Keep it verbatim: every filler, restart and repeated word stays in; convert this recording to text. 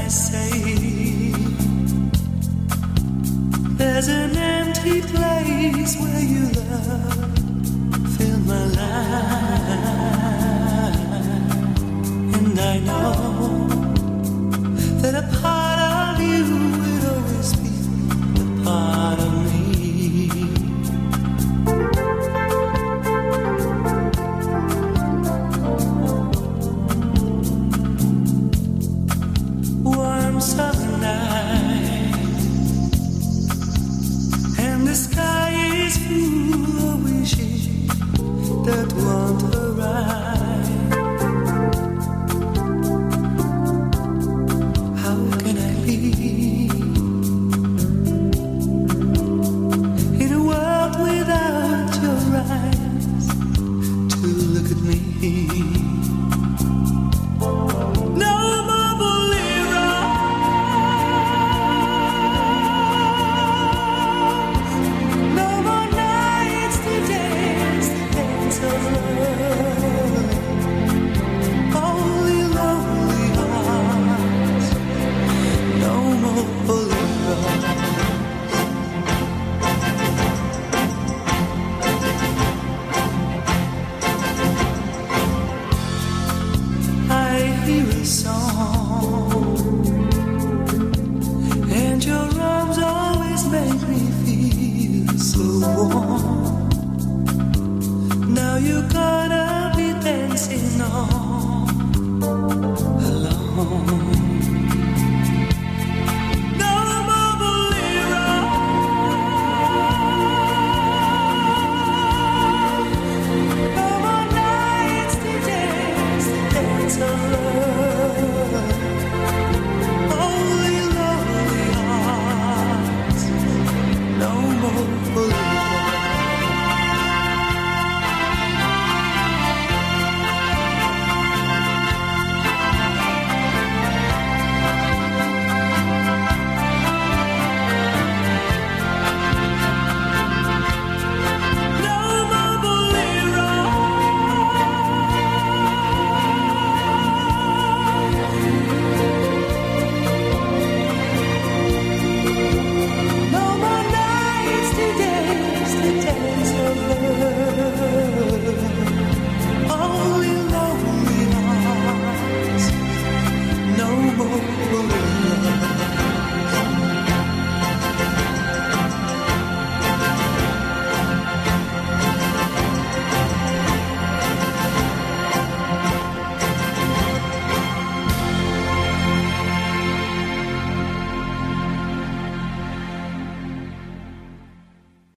There's an empty place where you love fill my life, and I know that a part of you will always be a part of me. Warm summer night, and the sky is full of wishes that won't arrive. How can I live in a world without your eyes to look at me? No more bolero, no more nights to dance the dance of love. Only lonely hearts, no more bolero. I hear a song, and your arms always make me feel so warm. Now you're gonna be dancing all alone.